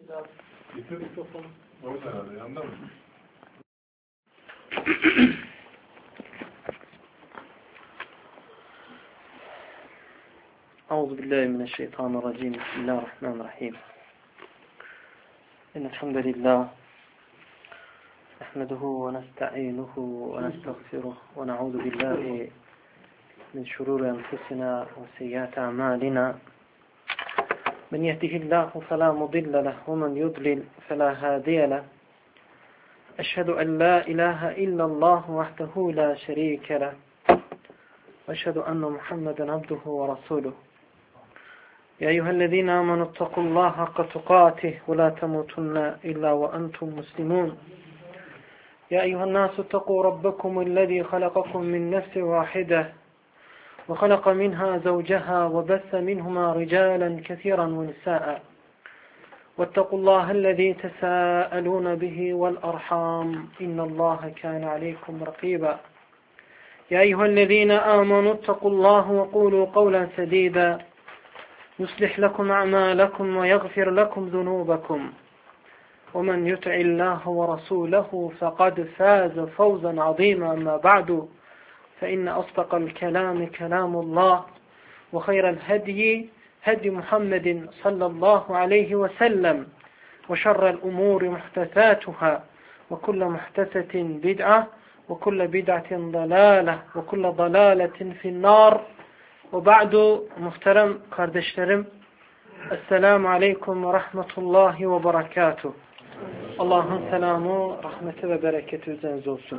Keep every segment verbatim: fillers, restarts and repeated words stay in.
Getir mikrofonu. Orada herhalde, yanında mı? أعوذ بالله من الشيطان الرجيم بسم الله الرحمن الرحيم إن الحمد لله نحمده ونستعينه ونستغفره ونعوذ بالله من شرور أنفسنا وسيئات أعمالنا من يهده الله فلا مضل له ومن يضلل فلا هادي له أشهد أن لا إله إلا الله وحده لا شريك له وأشهد أن محمدا عبده ورسوله يا أيها الذين آمنوا اتقوا الله حق تقاته ولا تموتن إلا وأنتم مسلمون يا أيها الناس اتقوا ربكم الذي خلقكم من نفس واحدة وخلق منها زوجها وبث منهما رجالا كثيرا ونساء واتقوا الله الذي تساءلون به والأرحام إن الله كان عليكم رقيبا يا أيها الذين آمنوا اتقوا الله وقولوا قولا سديدا يصلح لكم أعمالكم ويغفر لكم ذنوبكم ومن يطع الله ورسوله فقد فاز فوزا عظيما أما بعد فإن أصدق الكلام كلام الله وخير الهدي هدي محمد صلى الله عليه وسلم وشر الأمور محدثاتها وكل محدثة بدعة وكل بدعة ضلالة وكل ضلالة في النار وبعد muhterem kardeşlerim Esselamu Aleyküm ve Rahmetullahi ve Berekatuh. Allah'ın selamı, rahmeti ve bereketi üzerinize olsun.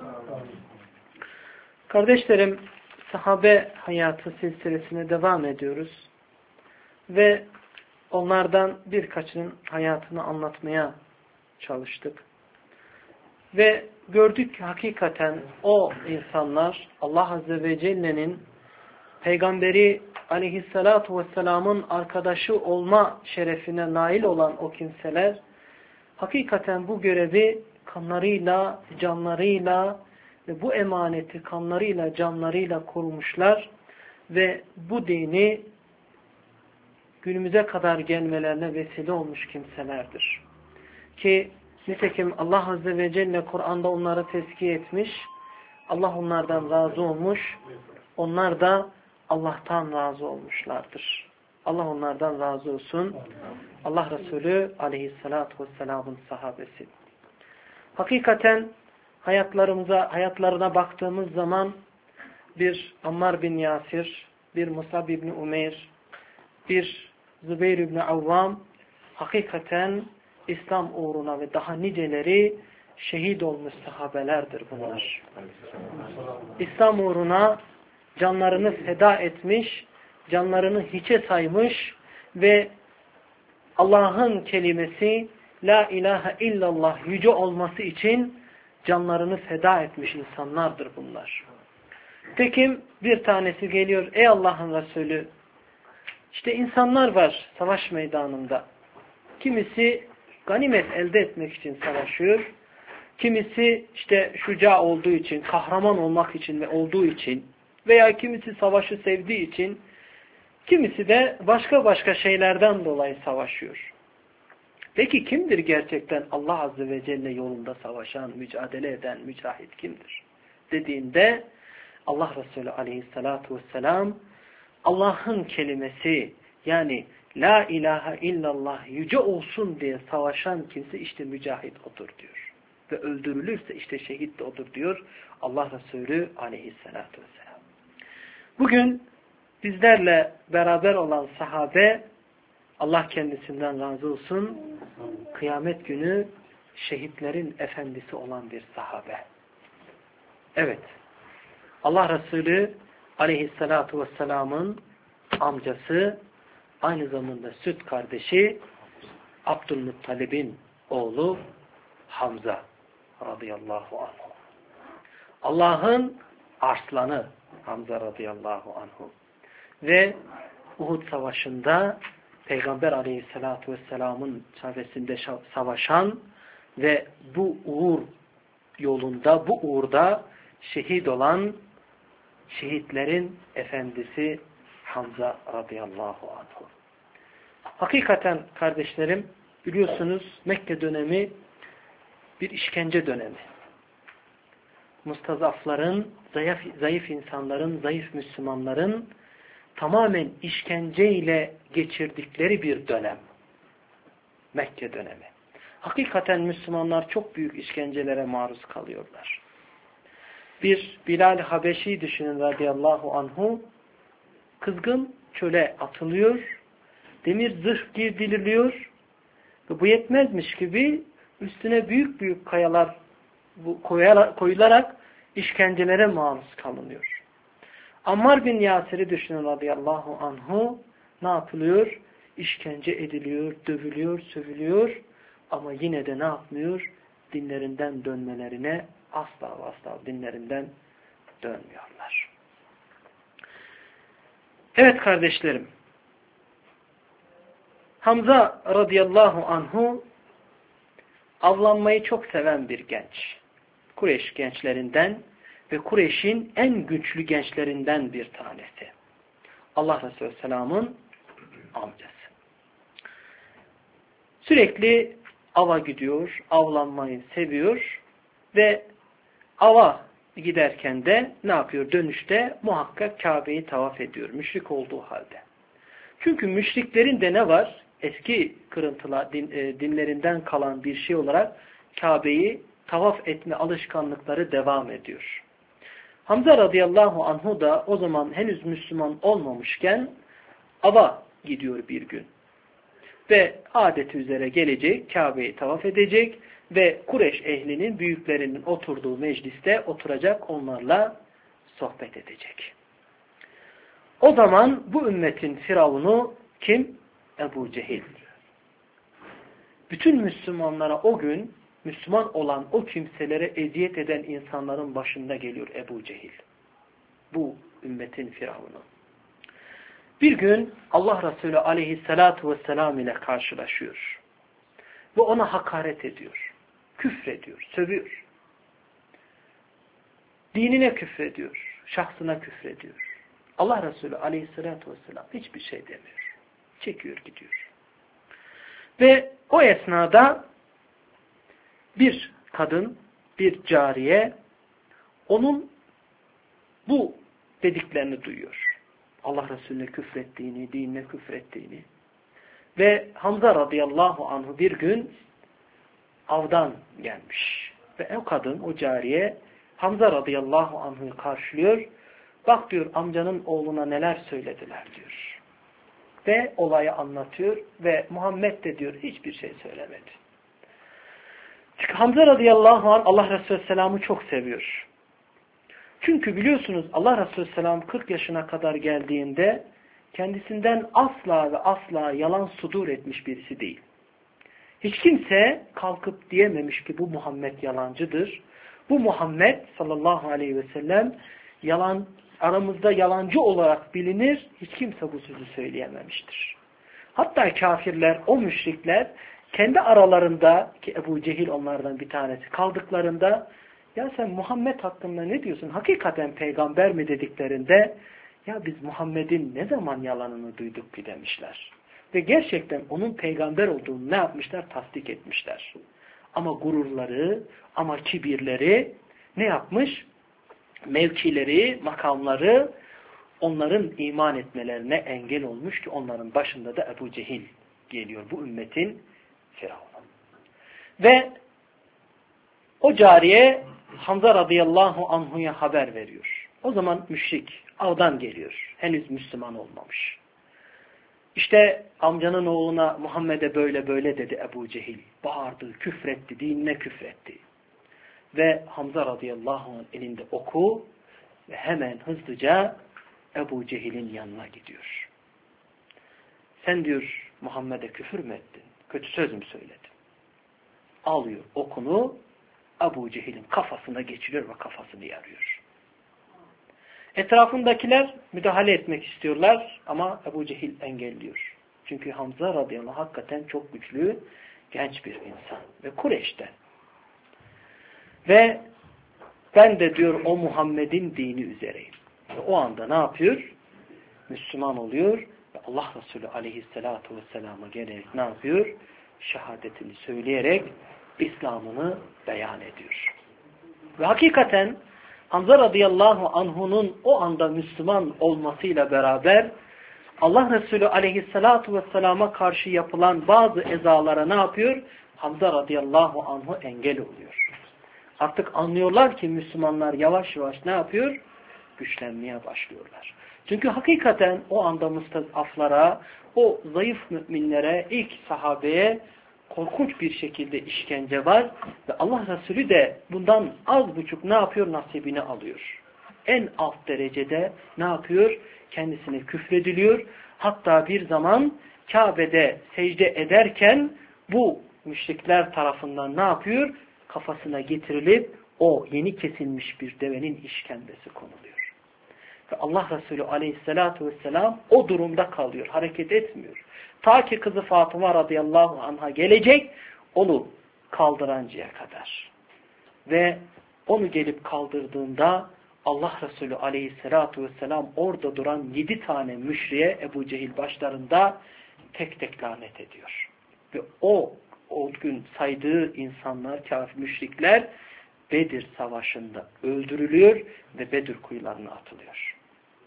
Kardeşlerim, sahabe hayatı silsilesine devam ediyoruz. Ve onlardan birkaçının hayatını anlatmaya çalıştık. Ve gördük ki hakikaten o insanlar Allah Azze ve Celle'nin Peygamberi aleyhissalatu vesselamın arkadaşı olma şerefine nail olan o kimseler hakikaten bu görevi kanlarıyla, canlarıyla ve bu emaneti kanlarıyla, canlarıyla korumuşlar ve bu dini günümüze kadar gelmelerine vesile olmuş kimselerdir. Ki nitekim Allah Azze ve Celle Kur'an'da onları tezkiye etmiş, Allah onlardan razı olmuş, onlar da Allah'tan razı olmuşlardır. Allah onlardan razı olsun. Allah Resulü aleyhissalatu vesselamın sahabesi. Hakikaten hayatlarımıza, hayatlarına baktığımız zaman bir Ammar bin Yasir, bir Musab ibn Umeyr, bir Zübeyir ibn Avvam hakikaten İslam uğruna ve daha niceleri şehit olmuş sahabelerdir bunlar. İslam uğruna canlarını feda etmiş, canlarını hiçe saymış ve Allah'ın kelimesi La ilahe illallah yüce olması için canlarını feda etmiş insanlardır bunlar. Tekim bir tanesi geliyor, ey Allah'ın Resulü, işte insanlar var savaş meydanında. Kimisi ganimet elde etmek için savaşıyor. Kimisi işte şuca olduğu için, kahraman olmak için ve olduğu için veya kimisi savaşı sevdiği için, kimisi de başka başka şeylerden dolayı savaşıyor. Peki kimdir gerçekten Allah Azze ve Celle yolunda savaşan, mücadele eden, mücahit kimdir? Dediğinde Allah Resulü Aleyhissalatu vesselam Allah'ın kelimesi yani La ilahe illallah yüce olsun diye savaşan kimse işte mücahit odur diyor. Ve öldürülürse işte şehit de odur diyor Allah Resulü Aleyhissalatu vesselam. Bugün bizlerle beraber olan sahabe Allah kendisinden razı olsun kıyamet günü şehitlerin efendisi olan bir sahabe. Evet. Allah Resulü Aleyhissalatu vesselamın amcası aynı zamanda süt kardeşi Abdülmuttalib'in oğlu Hamza radıyallahu anh. Allah'ın arslanı Hamza radıyallahu anhu. Ve Uhud savaşında Peygamber aleyhissalatu vesselamın çevresinde savaşan ve bu uğur yolunda, bu uğurda şehit olan şehitlerin efendisi Hamza radıyallahu anhu. Hakikaten kardeşlerim, biliyorsunuz Mekke dönemi bir işkence dönemi. Mustazafların, zayıf, zayıf insanların, zayıf Müslümanların tamamen işkenceyle geçirdikleri bir dönem. Mekke dönemi. Hakikaten Müslümanlar çok büyük işkencelere maruz kalıyorlar. Bir Bilal Habeşi düşünün radıyallahu anhu, kızgın çöle atılıyor, demir zırh giydiriliyor ve bu yetmezmiş gibi üstüne büyük büyük kayalar koyularak işkencelere maruz kalınıyor. Ammar bin Yasir'i düşünün radıyallahu anhu, ne yapılıyor? İşkence ediliyor, dövülüyor, sövülüyor ama yine de ne yapmıyor? Dinlerinden dönmelerine asla ve asla dinlerinden dönmüyorlar. Evet kardeşlerim, Hamza radıyallahu anhu avlanmayı çok seven bir genç. Kureyş gençlerinden ve Kureyş'in en güçlü gençlerinden bir tanesi. Allah Resulü Selam'ın amcası. Sürekli ava gidiyor, avlanmayı seviyor ve ava giderken de ne yapıyor? Dönüşte muhakkak Kabe'yi tavaf ediyor. Müşrik olduğu halde. Çünkü müşriklerin de ne var? Eski kırıntılar, din, e, dinlerinden kalan bir şey olarak Kabe'yi tavaf etme alışkanlıkları devam ediyor. Hamza radıyallahu anhu da o zaman henüz Müslüman olmamışken ava gidiyor bir gün. Ve adeti üzere gelecek, Kabe'yi tavaf edecek ve Kureyş ehlinin büyüklerinin oturduğu mecliste oturacak, onlarla sohbet edecek. O zaman bu ümmetin firavunu kim? Ebu Cehil. Bütün Müslümanlara o gün, Müslüman olan o kimselere eziyet eden insanların başında geliyor Ebu Cehil. Bu ümmetin firavunu. Bir gün Allah Resulü aleyhissalatu vesselam ile karşılaşıyor. Ve ona hakaret ediyor. Küfrediyor, sövüyor. Dinine küfrediyor, şahsına küfrediyor. Allah Resulü aleyhissalatu vesselam hiçbir şey demiyor. Çekiyor gidiyor. Ve o esnada bir kadın, bir cariye onun bu dediklerini duyuyor. Allah Resulüne küfrettiğini, dinine küfrettiğini. Ve Hamza radıyallahu anhu bir gün avdan gelmiş. Ve o kadın, o cariye Hamza radıyallahu anhu'yu karşılıyor. Bak diyor, amcanın oğluna neler söylediler diyor. Ve olayı anlatıyor ve Muhammed de diyor hiçbir şey söylemedi. Çünkü Hamza radıyallahu anh Allah Resulü Selam'ı çok seviyor. Çünkü biliyorsunuz Allah Resulü Selam kırk yaşına kadar geldiğinde kendisinden asla ve asla yalan sudur etmiş birisi değil. Hiç kimse kalkıp diyememiş ki bu Muhammed yalancıdır. Bu Muhammed sallallahu aleyhi ve sellem yalan, aramızda yalancı olarak bilinir. Hiç kimse bu sözü söyleyememiştir. Hatta kafirler, o müşrikler kendi aralarında, ki Ebu Cehil onlardan bir tanesi, kaldıklarında ya sen Muhammed hakkında ne diyorsun? Hakikaten peygamber mi dediklerinde ya biz Muhammed'in ne zaman yalanını duyduk ki demişler. Ve gerçekten onun peygamber olduğunu ne yapmışlar? Tasdik etmişler. Ama gururları, ama kibirleri ne yapmış? Mevkileri, makamları onların iman etmelerine engel olmuş ki onların başında da Ebu Cehil geliyor. Bu ümmetin firavunu. Ve o cariye Hamza radıyallahu anhu'ya haber veriyor. O zaman müşrik, avdan geliyor. Henüz Müslüman olmamış. İşte amcanın oğluna Muhammed'e böyle böyle dedi Ebu Cehil. Bağırdı, küfretti, dinine küfretti. Ve Hamza radıyallahu anh elinde oku ve hemen hızlıca Ebu Cehil'in yanına gidiyor. Sen diyor Muhammed'e küfür mü ettin? Kötü söz mü söyledin? Alıyor okunu Ebu Cehil'in kafasına geçiriyor ve kafasını yarıyor. Etrafındakiler müdahale etmek istiyorlar ama Ebu Cehil engelliyor. Çünkü Hamza radıyallahu anh hakikaten çok güçlü, genç bir insan ve Kureyş'ten. Ve ben de diyor o Muhammed'in dini üzereyim. Ve o anda ne yapıyor? Müslüman oluyor ve Allah Resulü aleyhissalatu vesselam'a gelerek ne yapıyor? şehadetini söyleyerek İslam'ını beyan ediyor. Ve hakikaten Hamza radıyallahu anhu'nun o anda Müslüman olmasıyla beraber Allah Resulü aleyhissalatu vesselama karşı yapılan bazı ezalara ne yapıyor? Hamza radıyallahu anhu engel oluyor. Artık anlıyorlar ki Müslümanlar yavaş yavaş ne yapıyor? Güçlenmeye başlıyorlar. Çünkü hakikaten o anda müstezaflara, o zayıf müminlere, ilk sahabeye korkunç bir şekilde işkence var. Ve Allah Resulü de bundan az buçuk ne yapıyor? Nasibini alıyor. En alt derecede ne yapıyor? Kendisine küfrediliyor. Hatta bir zaman Kabe'de secde ederken bu müşrikler tarafından ne yapıyor? Kafasına getirilip o yeni kesilmiş bir devenin işkembesi konuluyor. Ve Allah Resulü aleyhissalatu vesselam o durumda kalıyor. Hareket etmiyor. Ta ki kızı Fatıma radıyallahu anha gelecek, onu kaldırancaya kadar. Ve onu gelip kaldırdığında Allah Resulü aleyhissalatu vesselam orada duran yedi tane müşriye Ebu Cehil başlarında tek tek lanet ediyor. Ve o, o gün saydığı insanlar, kafir müşrikler Bedir Savaşı'nda öldürülüyor ve Bedir kuyularına atılıyor.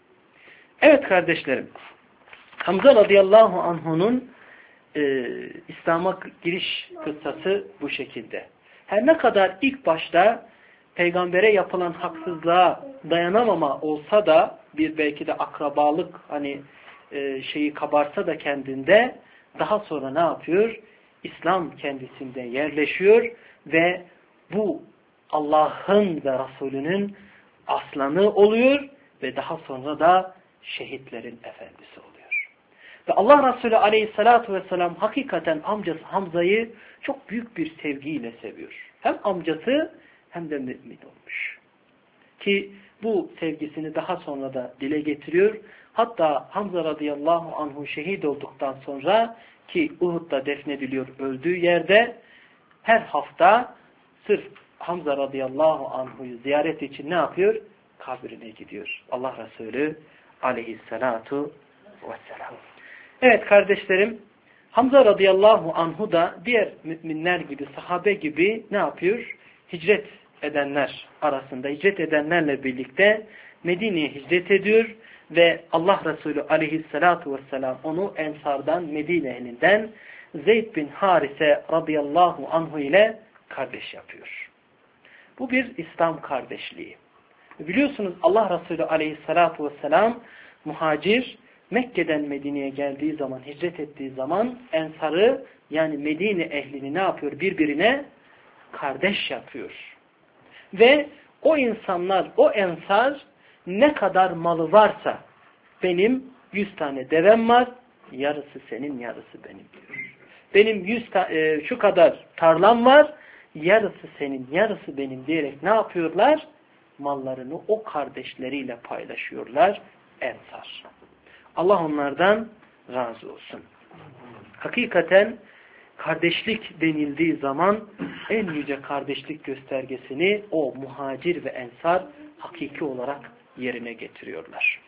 Evet kardeşlerim, Hamza radıyallahu anhu'nun e, İslam'a giriş kıssası bu şekilde. Her ne kadar ilk başta peygambere yapılan haksızlığa dayanamama olsa da bir belki de akrabalık hani e, şeyi kabarsa da kendinde daha sonra ne yapıyor? İslam kendisinde yerleşiyor ve bu Allah'ın ve Resulünün aslanı oluyor ve daha sonra da şehitlerin efendisi oluyor. Ve Allah Resulü aleyhissalatu vesselam hakikaten amcası Hamza'yı çok büyük bir sevgiyle seviyor. Hem amcası hem de mümin olmuş. Ki bu sevgisini daha sonra da dile getiriyor. Hatta Hamza radıyallahu anhu şehit olduktan sonra ki Uhud'da defnediliyor öldüğü yerde her hafta sırf Hamza radıyallahu anhu'yu ziyaret için ne yapıyor? Kabrine gidiyor. Allah Resulü aleyhissalatu vesselam. Evet kardeşlerim, Hamza radıyallahu anhu da diğer müminler gibi, sahabe gibi ne yapıyor? Hicret edenler arasında, hicret edenlerle birlikte Medine'ye hicret ediyor ve Allah Resulü aleyhissalatu vesselam onu Ensar'dan, Medine ehlinden Zeyd bin Harise radıyallahu anhu ile kardeş yapıyor. Bu bir İslam kardeşliği. Biliyorsunuz Allah Resulü aleyhissalatu vesselam muhacir, Mekke'den Medine'ye geldiği zaman, hicret ettiği zaman Ensar'ı yani Medine ehlini ne yapıyor? Birbirine kardeş yapıyor. Ve o insanlar, o Ensar ne kadar malı varsa benim yüz tane devem var, yarısı senin, yarısı benim diyor. Benim yüz e, şu kadar tarlam var, yarısı senin, yarısı benim diyerek ne yapıyorlar? Mallarını o kardeşleriyle paylaşıyorlar Ensar. Allah onlardan razı olsun. Hakikaten kardeşlik denildiği zaman en yüce kardeşlik göstergesini o muhacir ve ensar hakiki olarak yerine getiriyorlar.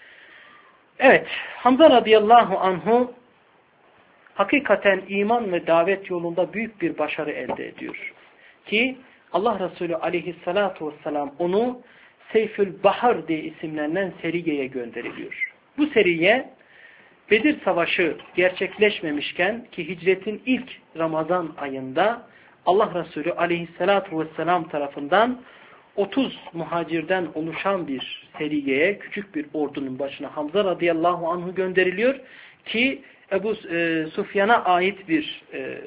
Evet, Hamza radıyallahu anhu hakikaten iman ve davet yolunda büyük bir başarı elde ediyor. Ki Allah Resulü aleyhissalatu vesselam onu Seyfül Bahar diye isimlenen seriyeye gönderiliyor. Bu seriye Bedir Savaşı gerçekleşmemişken ki hicretin ilk Ramazan ayında Allah Resulü aleyhissalatu vesselam tarafından otuz muhacirden oluşan bir seriyeye, küçük bir ordunun başına Hamza radıyallahu anhu gönderiliyor ki Ebu e, Sufyan'a ait bir e,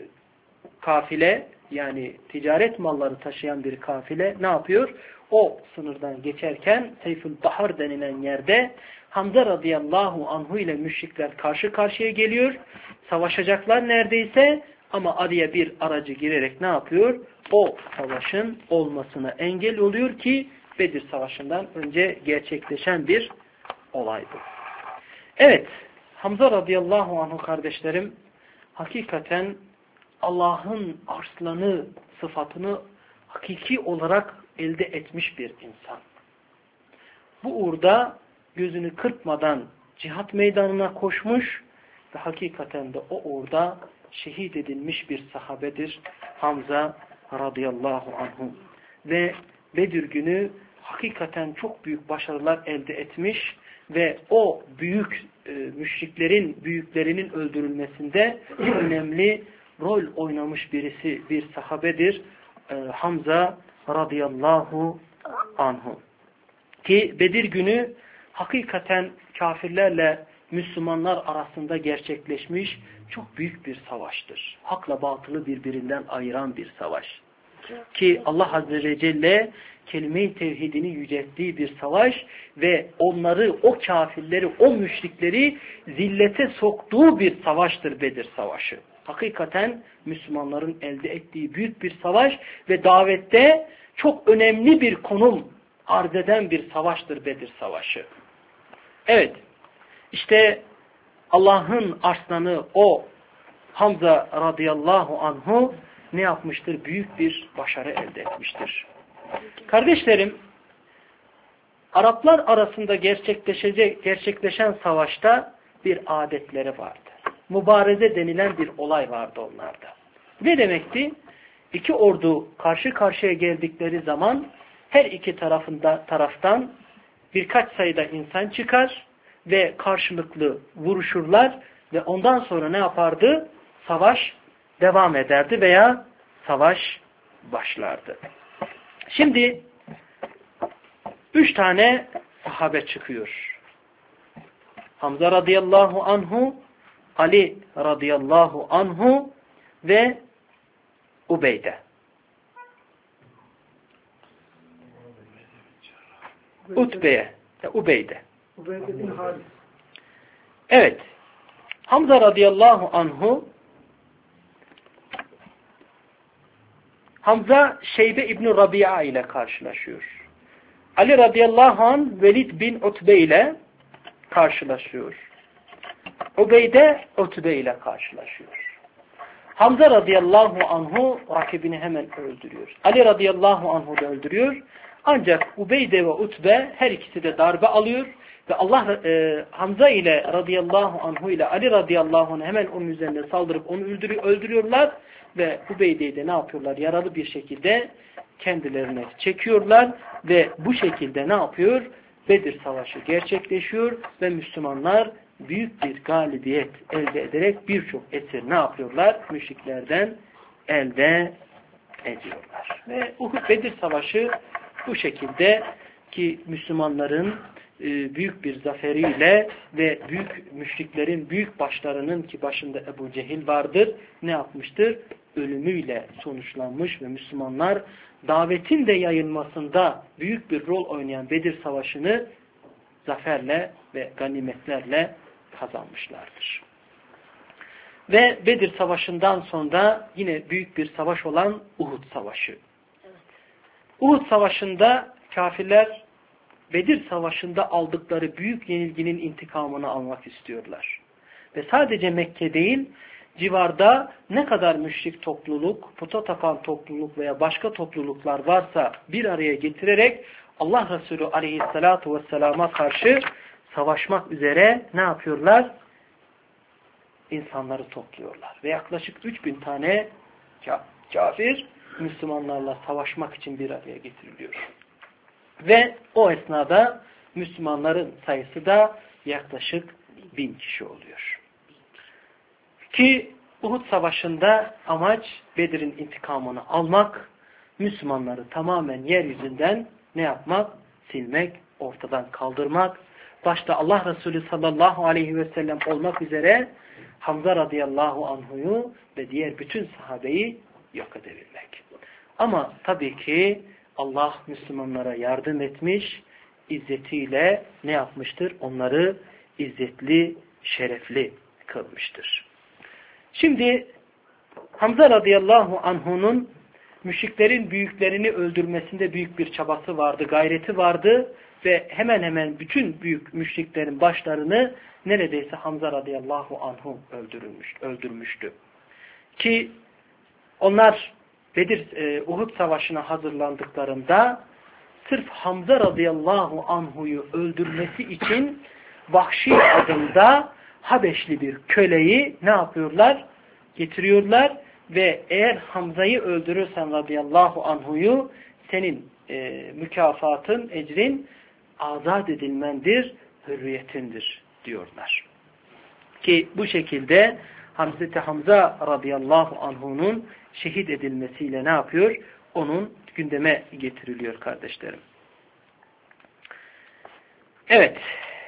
kafile, yani ticaret malları taşıyan bir kafile ne yapıyor? O sınırdan geçerken Seyfül Bahar denilen yerde Hamza radıyallahu anhu ile müşrikler karşı karşıya geliyor. Savaşacaklar neredeyse ama araya bir aracı girerek ne yapıyor? O savaşın olmasına engel oluyor ki Bedir Savaşı'ndan önce gerçekleşen bir olay bu. Evet, Hamza radıyallahu anhu kardeşlerim hakikaten Allah'ın arslanı sıfatını hakiki olarak elde etmiş bir insan. Bu uğurda gözünü kırpmadan cihat meydanına koşmuş ve hakikaten de o orada şehit edilmiş bir sahabedir Hamza radıyallahu anhu. Ve Bedir günü hakikaten çok büyük başarılar elde etmiş ve o büyük e, müşriklerin büyüklerinin öldürülmesinde önemli rol oynamış birisi bir sahabedir e, Hamza radıyallahu anhu. Ki Bedir günü hakikaten kafirlerle Müslümanlar arasında gerçekleşmiş çok büyük bir savaştır. Hakla batılı birbirinden ayıran bir savaş. Ki Allah Azze ve Celle kelime-i tevhidini yücelttiği bir savaş ve onları, o kafirleri, o müşrikleri zillete soktuğu bir savaştır Bedir Savaşı. Hakikaten Müslümanların elde ettiği büyük bir savaş ve davette çok önemli bir konum arz eden bir savaştır Bedir Savaşı. Evet, işte Allah'ın arslanı o Hamza radıyallahu anhu ne yapmıştır? Büyük bir başarı elde etmiştir. Kardeşlerim, Araplar arasında gerçekleşecek, gerçekleşen savaşta bir adetleri vardı. Mübareze denilen bir olay vardı onlarda. Ne demekti? İki ordu karşı karşıya geldikleri zaman her iki tarafında taraftan birkaç sayıda insan çıkar ve karşılıklı vuruşurlar ve ondan sonra ne yapardı? Savaş devam ederdi veya savaş başlardı. Şimdi üç tane sahabe çıkıyor. Hamza radıyallahu anhu, Ali radıyallahu anhu ve Ubeyde. Utbe'ye, Ubeyde. Ubeyde bin Halis. Evet. Hamza radıyallahu anhu Hamza Şeybe İbn Rabia ile karşılaşıyor. Ali radıyallahu anh Velid bin Utbe ile karşılaşıyor. Ubeyde Utbe ile karşılaşıyor. Hamza radıyallahu anhu rakibini hemen öldürüyor. Ali radıyallahu anhu da öldürüyor. Ancak Ubeyde ve Utbe her ikisi de darbe alıyor ve Allah e, Hamza ile radıyallahu anhu ile Ali radıyallahu anh hemen onun üzerine saldırıp onu öldürüyor, öldürüyorlar ve Ubeyde'yi de ne yapıyorlar? Yaralı bir şekilde kendilerine çekiyorlar ve bu şekilde ne yapıyor? Bedir Savaşı gerçekleşiyor ve Müslümanlar büyük bir galibiyet elde ederek birçok esir ne yapıyorlar? Müşriklerden elde ediyorlar. Ve Uhud Bedir Savaşı bu şekilde ki Müslümanların e, büyük bir zaferiyle ve büyük müşriklerin büyük başlarının ki başında Ebu Cehil vardır ne yapmıştır? Ölümüyle sonuçlanmış ve Müslümanlar davetin de yayılmasında büyük bir rol oynayan Bedir Savaşı'nı zaferle ve ganimetlerle kazanmışlardır. Ve Bedir Savaşı'ndan sonra yine büyük bir savaş olan Uhud Savaşı. Uhud Savaşı'nda kafirler Bedir Savaşı'nda aldıkları büyük yenilginin intikamını almak istiyorlar. Ve sadece Mekke değil, civarda ne kadar müşrik topluluk, puta tapan topluluk veya başka topluluklar varsa bir araya getirerek Allah Resulü aleyhissalatu vesselama karşı savaşmak üzere ne yapıyorlar? İnsanları topluyorlar. Ve yaklaşık üç bin tane kafir Müslümanlarla savaşmak için bir araya getiriliyor. Ve o esnada Müslümanların sayısı da yaklaşık bin kişi oluyor. Ki Uhud Savaşı'nda amaç Bedir'in intikamını almak, Müslümanları tamamen yeryüzünden ne yapmak? Silmek, ortadan kaldırmak. Başta Allah Resulü sallallahu aleyhi ve sellem olmak üzere Hamza radıyallahu anhu'yu ve diğer bütün sahabeyi yok edebilmek. Ama tabii ki Allah Müslümanlara yardım etmiş, izzetiyle ne yapmıştır? Onları izzetli, şerefli kılmıştır. Şimdi Hamza radıyallahu anhu'nun müşriklerin büyüklerini öldürmesinde büyük bir çabası vardı, gayreti vardı ve hemen hemen bütün büyük müşriklerin başlarını neredeyse Hamza radıyallahu anhu öldürülmüş, öldürmüştü. Ki onlar Bedir, e, Uhud Savaşı'na hazırlandıklarında sırf Hamza radıyallahu anhu'yu öldürmesi için Vahşi adında Habeşli bir köleyi ne yapıyorlar? Getiriyorlar ve eğer Hamza'yı öldürürsen radıyallahu anhuyu senin e, mükafatın, ecrin azat edilmendir, hürriyetindir diyorlar. Ki bu şekilde Hazreti Hamza radıyallahu anhunun şehit edilmesiyle ne yapıyor? Onun gündeme getiriliyor kardeşlerim. Evet.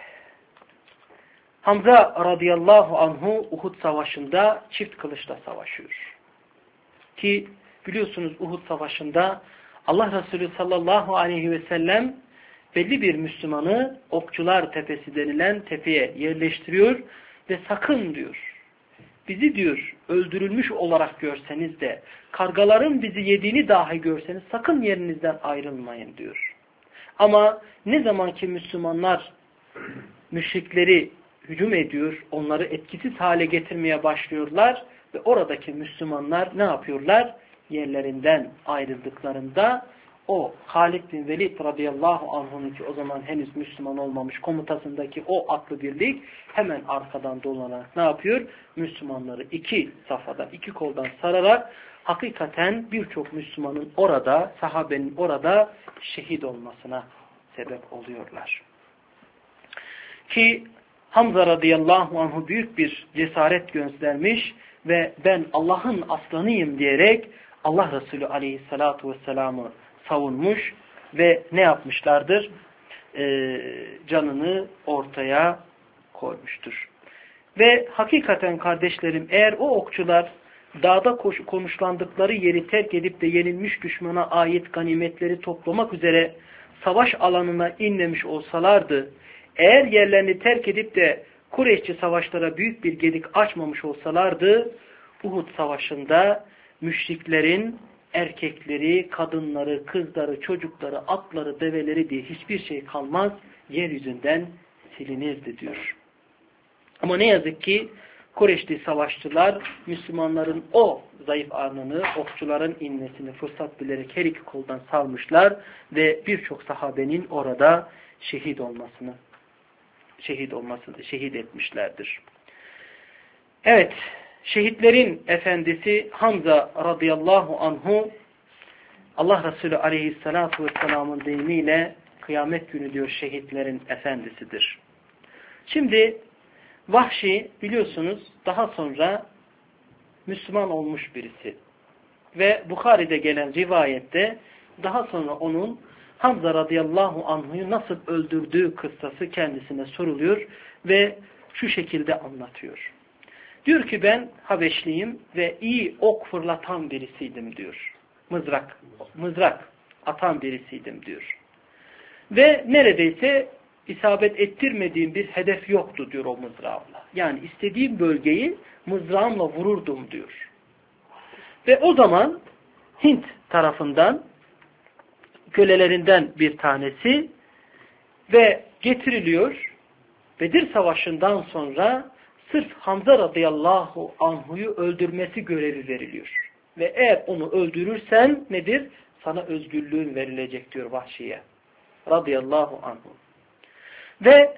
Hamza radıyallahu anhu Uhud savaşında çift kılıçla savaşıyor. Ki biliyorsunuz Uhud savaşında Allah Resulü sallallahu aleyhi ve sellem belli bir Müslümanı Okçular Tepesi denilen tepeye yerleştiriyor ve sakın diyor, bizi diyor öldürülmüş olarak görseniz de kargaların bizi yediğini dahi görseniz sakın yerinizden ayrılmayın diyor. Ama ne zaman ki Müslümanlar müşrikleri hücum ediyor, onları etkisiz hale getirmeye başlıyorlar ve oradaki Müslümanlar ne yapıyorlar? Yerlerinden ayrıldıklarında o Halid bin Velid radıyallahu anh'un ki o zaman henüz Müslüman olmamış komutasındaki o atlı birlik hemen arkadan dolanarak ne yapıyor? Müslümanları iki safhadan, iki koldan sararak hakikaten birçok Müslümanın orada, sahabenin orada şehit olmasına sebep oluyorlar. Ki Hamza radıyallahu anh'u büyük bir cesaret göstermiş ve ben Allah'ın aslanıyım diyerek Allah Resulü aleyhissalatu vesselam'ı savunmuş ve ne yapmışlardır? Ee, canını ortaya koymuştur. Ve hakikaten kardeşlerim eğer o okçular dağda konuşlandıkları yeri terk edip de yenilmiş düşmana ait ganimetleri toplamak üzere savaş alanına inmemiş olsalardı, eğer yerlerini terk edip de Kureyşçi savaşlara büyük bir gedik açmamış olsalardı, Uhud savaşında müşriklerin erkekleri, kadınları, kızları, çocukları, atları, develeri diye hiçbir şey kalmaz, yeryüzünden silinirdi diyor. Ama ne yazık ki Kureyşli savaşçılar Müslümanların o zayıf anını, okçuların inmesini fırsat bilerek her iki koldan salmışlar ve birçok sahabenin orada şehit olmasını şehit olmasını şehit etmişlerdir. Evet, şehitlerin efendisi Hamza radıyallahu anhu Allah Resulü aleyhissalatu vesselamın deyimiyle kıyamet günü diyor şehitlerin efendisidir. Şimdi Vahşi biliyorsunuz daha sonra Müslüman olmuş birisi. Ve Bukhari'de gelen rivayette daha sonra onun Hamza radıyallahu anhu'yu nasıl öldürdüğü kıssası kendisine soruluyor ve şu şekilde anlatıyor. Diyor ki ben Habeşliyim ve iyi ok fırlatan birisiydim diyor. Mızrak, mızrak atan birisiydim diyor. Ve neredeyse isabet ettirmediğim bir hedef yoktu diyor o mızrağımla. Yani istediğim bölgeyi mızrağımla vururdum diyor. Ve o zaman Hint tarafından kölelerinden bir tanesi ve getiriliyor. Bedir Savaşı'ndan sonra sırf Hamza radıyallahu anhu'yu öldürmesi görevi veriliyor. Ve eğer onu öldürürsen nedir? Sana özgürlüğün verilecek diyor Vahşi'ye. Radıyallahu anhu. Ve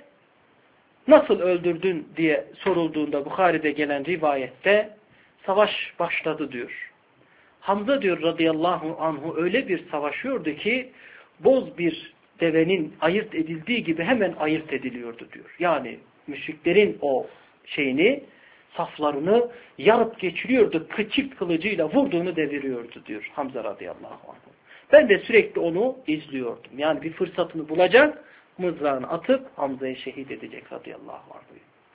nasıl öldürdün diye sorulduğunda Bukhari'de gelen rivayette savaş başladı diyor. Hamza diyor radıyallahu anhu öyle bir savaşıyordu ki boz bir devenin ayırt edildiği gibi hemen ayırt ediliyordu diyor. Yani müşriklerin o şeyini, saflarını yarıp geçiriyordu. Çift kılıcıyla vurduğunu deviriyordu diyor Hamza radıyallahu anh. Ben de sürekli onu izliyordum. Yani bir fırsatını bulacak, mızrağını atıp Hamza'yı şehit edecek radıyallahu anh.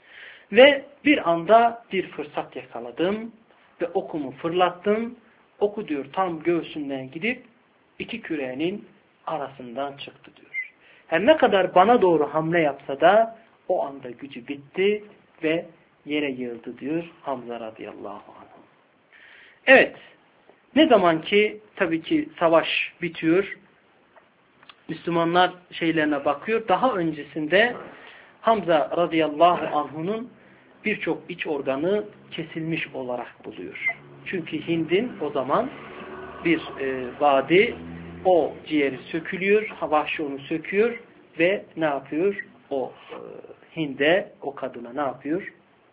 Ve bir anda bir fırsat yakaladım ve okumu fırlattım. Oku diyor tam göğsünden gidip iki küreğinin arasından çıktı diyor. Her ne kadar bana doğru hamle yapsa da o anda gücü bitti ve yere yığıldı diyor Hamza radıyallahu anh. Evet, ne zaman ki tabii ki savaş bitiyor, Müslümanlar şeylerine bakıyor. Daha öncesinde Hamza radıyallahu anh'unun birçok iç organı kesilmiş olarak buluyor. Çünkü Hind'in o zaman bir e, vadi, o ciğeri sökülüyor, Vahşi onu söküyor ve ne yapıyor? O e, Hind'e, o kadına ne yapıyor?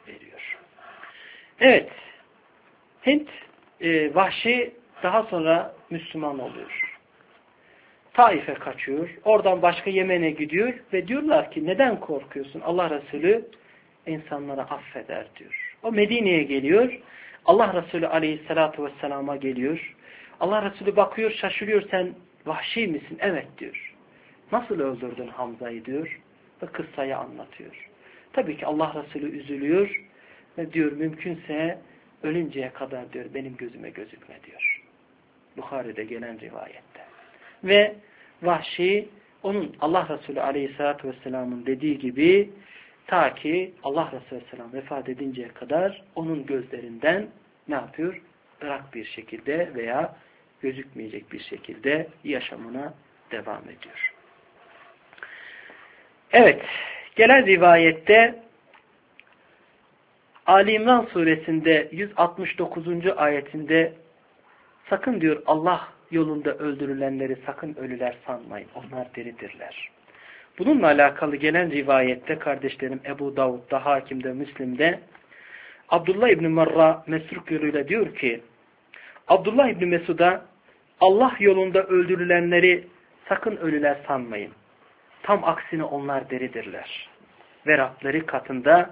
veriyor. Evet. Hint e, Vahşi daha sonra Müslüman oluyor. Taif'e kaçıyor. Oradan başka Yemen'e gidiyor ve diyorlar ki neden korkuyorsun? Allah Resulü insanları affeder diyor. O Medine'ye geliyor. Allah Resulü aleyhissalatu vesselama geliyor. Allah Resulü bakıyor, şaşırıyor, sen Vahşi misin? Evet diyor. Nasıl öldürdün Hamza'yı diyor ve kıssayı anlatıyor. Tabii ki Allah Resulü üzülüyor ve diyor mümkünse ölünceye kadar diyor benim gözüme gözükme diyor. Bukhari'de gelen rivayette. Ve Vahşi onun Allah Resulü aleyhissalatu vesselamın dediği gibi ta ki Allah Resulü aleyhisselam vefat edinceye kadar onun gözlerinden ne yapıyor? Irak bir şekilde veya gözükmeyecek bir şekilde yaşamına devam ediyor. Evet, gelen rivayette Ali İmran suresinde yüz altmış dokuzuncu ayetinde sakın diyor Allah yolunda öldürülenleri sakın ölüler sanmayın. Onlar diridirler. Bununla alakalı gelen rivayette kardeşlerim Ebu Davud'da, Hakim'de, Müslim'de Abdullah İbni Marra Mesruk yoluyla diyor ki Abdullah İbni Mesud'a Allah yolunda öldürülenleri sakın ölüler sanmayın. Tam aksine onlar diridirler. Ve Rableri katında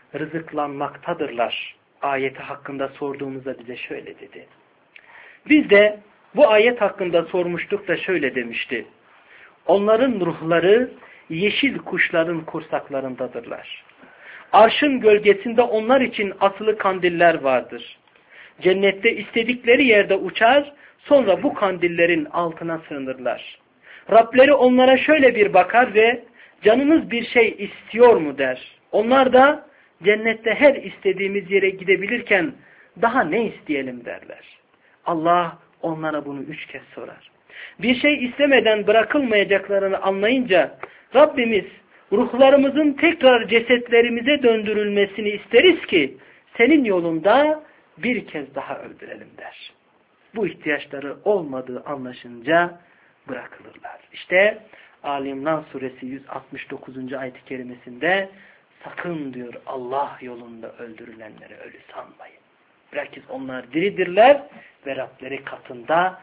rızıklanmaktadırlar. Ayeti hakkında sorduğumuzda bize şöyle dedi. Biz de bu ayet hakkında sormuştuk da şöyle demişti. Onların ruhları yeşil kuşların kursaklarındadırlar. Arşın gölgesinde onlar için asılı kandiller vardır. Cennette istedikleri yerde uçar, sonra bu kandillerin altına sığınırlar. Rableri onlara şöyle bir bakar ve canınız bir şey istiyor mu der. Onlar da cennette her istediğimiz yere gidebilirken daha ne isteyelim derler. Allah onlara bunu üç kez sorar. Bir şey istemeden bırakılmayacaklarını anlayınca Rabbimiz ruhlarımızın tekrar cesetlerimize döndürülmesini isteriz ki senin yolunda bir kez daha öldürelim der. Bu ihtiyaçları olmadığı anlaşınca bırakılırlar. İşte Ali İmran suresi yüz altmış dokuzuncu ayet-i kerimesinde sakın diyor Allah yolunda öldürülenleri ölü sanmayın. Bilakis onlar diridirler ve Rableri katında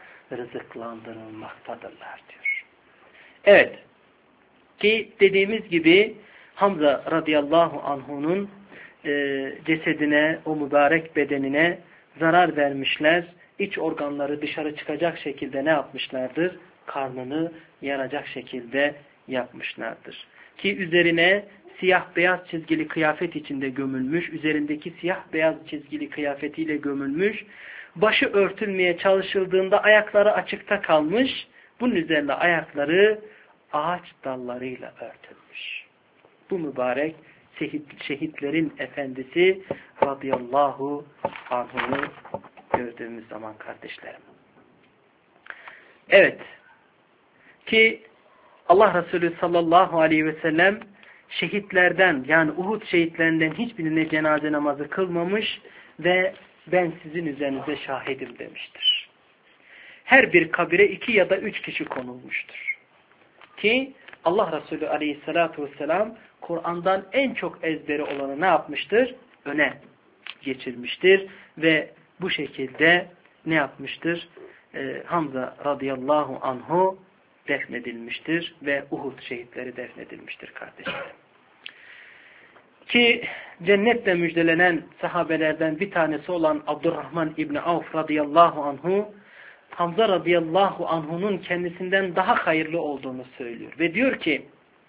rızıklandırılmaktadırlar diyor. Evet. Ki dediğimiz gibi Hamza radıyallahu anhu'nun e, cesedine, o mübarek bedenine zarar vermişler. İç organları dışarı çıkacak şekilde ne yapmışlardır? Karnını yaracak şekilde yapmışlardır. Ki üzerine siyah beyaz çizgili kıyafet içinde gömülmüş, üzerindeki siyah beyaz çizgili kıyafetiyle gömülmüş, başı örtülmeye çalışıldığında ayakları açıkta kalmış, bunun üzerine ayakları ağaç dallarıyla örtülmüş. Bu mübarek şehit, şehitlerin efendisi radıyallahu anh'ı gördüğümüz zaman kardeşlerim. Evet, ki Allah Resulü sallallahu aleyhi ve sellem şehitlerden yani Uhud şehitlerinden hiçbirine cenaze namazı kılmamış ve ben sizin üzerinize şahidim demiştir. Her bir kabire iki ya da üç kişi konulmuştur. Ki Allah Resulü aleyhissalatu vesselam Kur'an'dan en çok ezberi olanı ne yapmıştır? Öne geçirmiştir ve bu şekilde ne yapmıştır? Ee, Hamza radıyallahu anhu defnedilmiştir ve Uhud şehitleri defnedilmiştir kardeşlerim. Ki cennetle müjdelenen sahabelerden bir tanesi olan Abdurrahman İbni Avf radıyallahu anhu Hamza radıyallahu anhu'nun kendisinden daha hayırlı olduğunu söylüyor. Ve diyor ki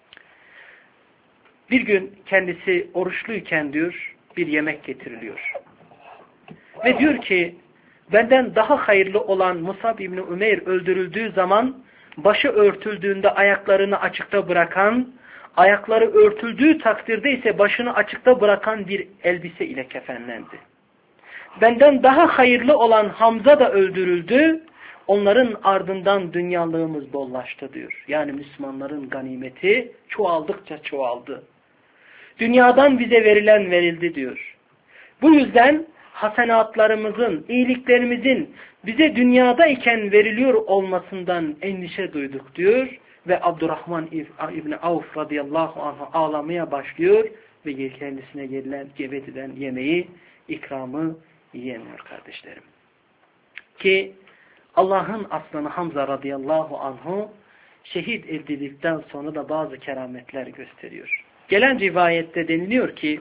bir gün kendisi oruçluyken diyor bir yemek getiriliyor. Ve diyor ki benden daha hayırlı olan Musab İbni Ümeyr öldürüldüğü zaman başı örtüldüğünde ayaklarını açıkta bırakan, ayakları örtüldüğü takdirde ise başını açıkta bırakan bir elbise ile kefenlendi. Benden daha hayırlı olan Hamza da öldürüldü. Onların ardından dünyalığımız bollaştı diyor. Yani Müslümanların ganimeti çoğaldıkça çoğaldı. Dünyadan bize verilen verildi diyor. Bu yüzden hasenatlarımızın, iyiliklerimizin bize dünyada iken veriliyor olmasından endişe duyduk diyor. Ve Abdurrahman İbni Avf radıyallahu anh ağlamaya başlıyor. ve kendisine gelen gebet eden yemeği, ikramı yiyemiyor kardeşlerim. Ki Allah'ın aslanı Hamza radıyallahu anhu şehit edildikten sonra da bazı kerametler gösteriyor. Gelen rivayette deniliyor ki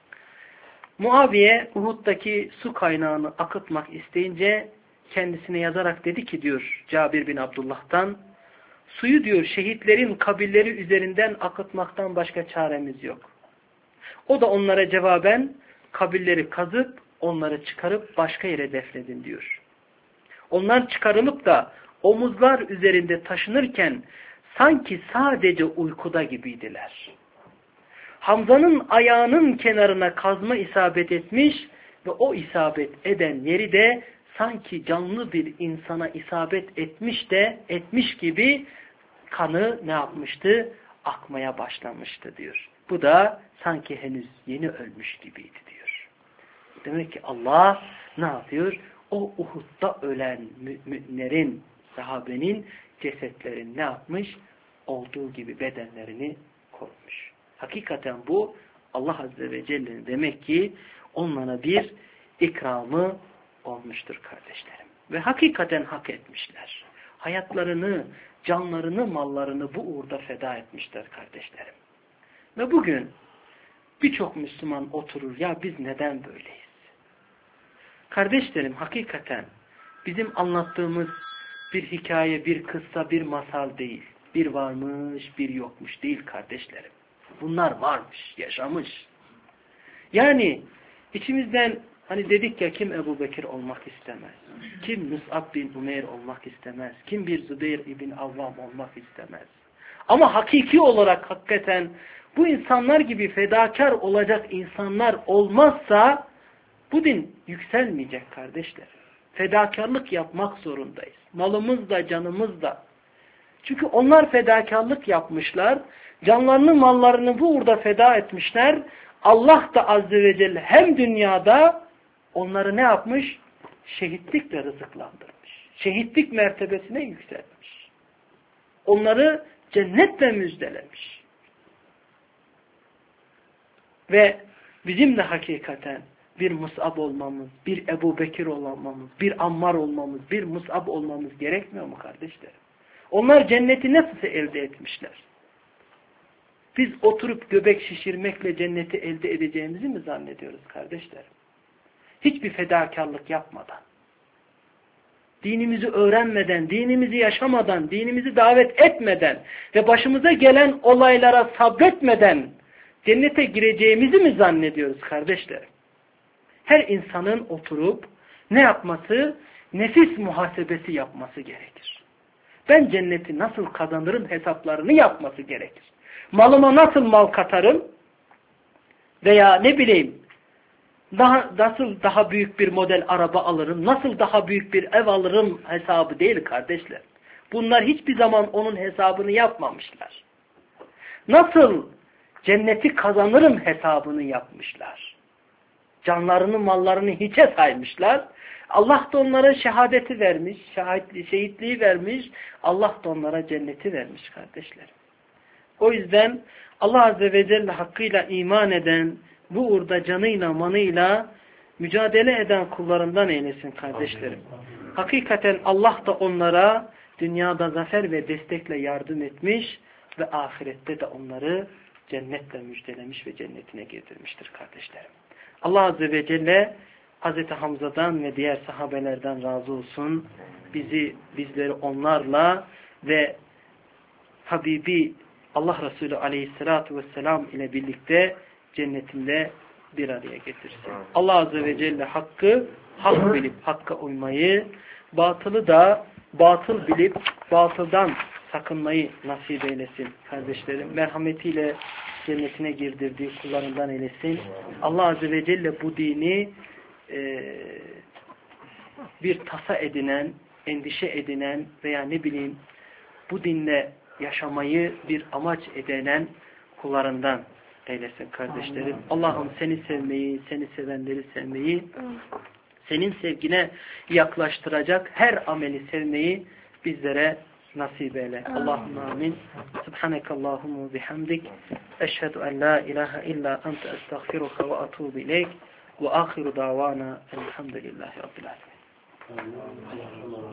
Muaviye Uhud'daki su kaynağını akıtmak isteyince kendisine yazarak dedi ki diyor Cabir bin Abdullah'tan, suyu diyor şehitlerin kabirleri üzerinden akıtmaktan başka çaremiz yok. O da onlara cevaben kabirleri kazıp onları çıkarıp başka yere defnedin diyor. Onlar çıkarılıp da omuzlar üzerinde taşınırken sanki sadece uykuda gibiydiler. Hamza'nın ayağının kenarına kazma isabet etmiş ve o isabet eden yeri de sanki canlı bir insana isabet etmiş de etmiş gibi kanı ne yapmıştı? Akmaya başlamıştı diyor. Bu da sanki henüz yeni ölmüş gibiydi diyor. Demek ki Allah ne yapıyor? O Uhud'da ölen müminlerin, sahabenin cesetlerini ne yapmış? Olduğu gibi bedenlerini korumuş. Hakikaten bu Allah Azze ve Celle'nin demek ki onlara bir ikramı olmuştur kardeşlerim. Ve hakikaten hak etmişler. Hayatlarını, canlarını, mallarını bu uğurda feda etmişler kardeşlerim. Ve bugün birçok Müslüman oturur, ya biz neden böyleyiz? Kardeşlerim hakikaten bizim anlattığımız bir hikaye, bir kıssa, bir masal değil. Bir varmış, bir yokmuş değil kardeşlerim. Bunlar varmış, yaşamış. Yani içimizden hani dedik ya, kim Ebu Bekir olmak istemez? Kim Mus'ab bin Umeyr olmak istemez? Kim bir Zübeyir ibn Avvam olmak istemez? Ama hakiki olarak hakikaten bu insanlar gibi fedakar olacak insanlar olmazsa bu din yükselmeyecek kardeşler. Fedakarlık yapmak zorundayız. Malımız da canımız da. Çünkü onlar fedakarlık yapmışlar. Canlarını mallarını bu uğurda feda etmişler. Allah da Azze ve Celle hem dünyada onları ne yapmış? Şehitlikle rızıklandırmış. Şehitlik mertebesine yükseltmiş. Onları cennetle müjdelemiş. Ve bizim de hakikaten bir Mus'ab olmamız, bir Ebu Bekir olmamız, bir Ammar olmamız, bir Mus'ab olmamız gerekmiyor mu kardeşlerim? Onlar cenneti nasıl elde etmişler? Biz oturup göbek şişirmekle cenneti elde edeceğimizi mi zannediyoruz kardeşlerim? Hiçbir fedakarlık yapmadan, dinimizi öğrenmeden, dinimizi yaşamadan, dinimizi davet etmeden ve başımıza gelen olaylara sabretmeden cennete gireceğimizi mi zannediyoruz kardeşlerim? Her insanın oturup ne yapması? Nefis muhasebesi yapması gerekir. Ben cenneti nasıl kazanırım hesaplarını yapması gerekir. Malıma nasıl mal katarım? Veya ne bileyim, daha, nasıl daha büyük bir model araba alırım? Nasıl daha büyük bir ev alırım hesabı değil kardeşler. Bunlar hiçbir zaman onun hesabını yapmamışlar. Nasıl cenneti kazanırım hesabını yapmışlar. Canlarını, mallarını hiçe saymışlar. Allah da onlara şehadeti vermiş, şahitliği, şehitliği vermiş. Allah da onlara cenneti vermiş kardeşlerim. O yüzden Allah Azze ve Celle hakkıyla iman eden, bu uğurda canıyla, manıyla mücadele eden kullarından eylesin kardeşlerim. Hakikaten Allah da onlara dünyada zafer ve destekle yardım etmiş ve ahirette de onları cennetle müjdelemiş ve cennetine girdirmiştir kardeşlerim. Allah Azze ve Celle Hazreti Hamza'dan ve diğer sahabelerden razı olsun. Bizi, bizleri onlarla ve Habibi Allah Resulü Aleyhisselatü Vesselam ile birlikte cennetinde bir araya getirsin. Allah Azze ve Celle hakkı hak bilip hakka uymayı, batılı da batıl bilip batıldan sakınmayı nasip eylesin kardeşlerim. Merhametiyle cennetine girdirdiği kullarından eylesin. Allah Azze ve Celle bu dini e, bir tasa edinen, endişe edinen veya ne bileyim bu dinle yaşamayı bir amaç edinen kullarından eylesin kardeşlerim. Allah'ım seni sevmeyi, seni sevenleri sevmeyi, senin sevgine yaklaştıracak her ameli sevmeyi bizlere nasip eyle. Allahümme amin. Subhanekallahumma bihamdik. Eşhedü en la ilahe illa ente estağfiruka ve atubu ileyk. Ve ahiru davana elhamdülillahi rabbil alemin.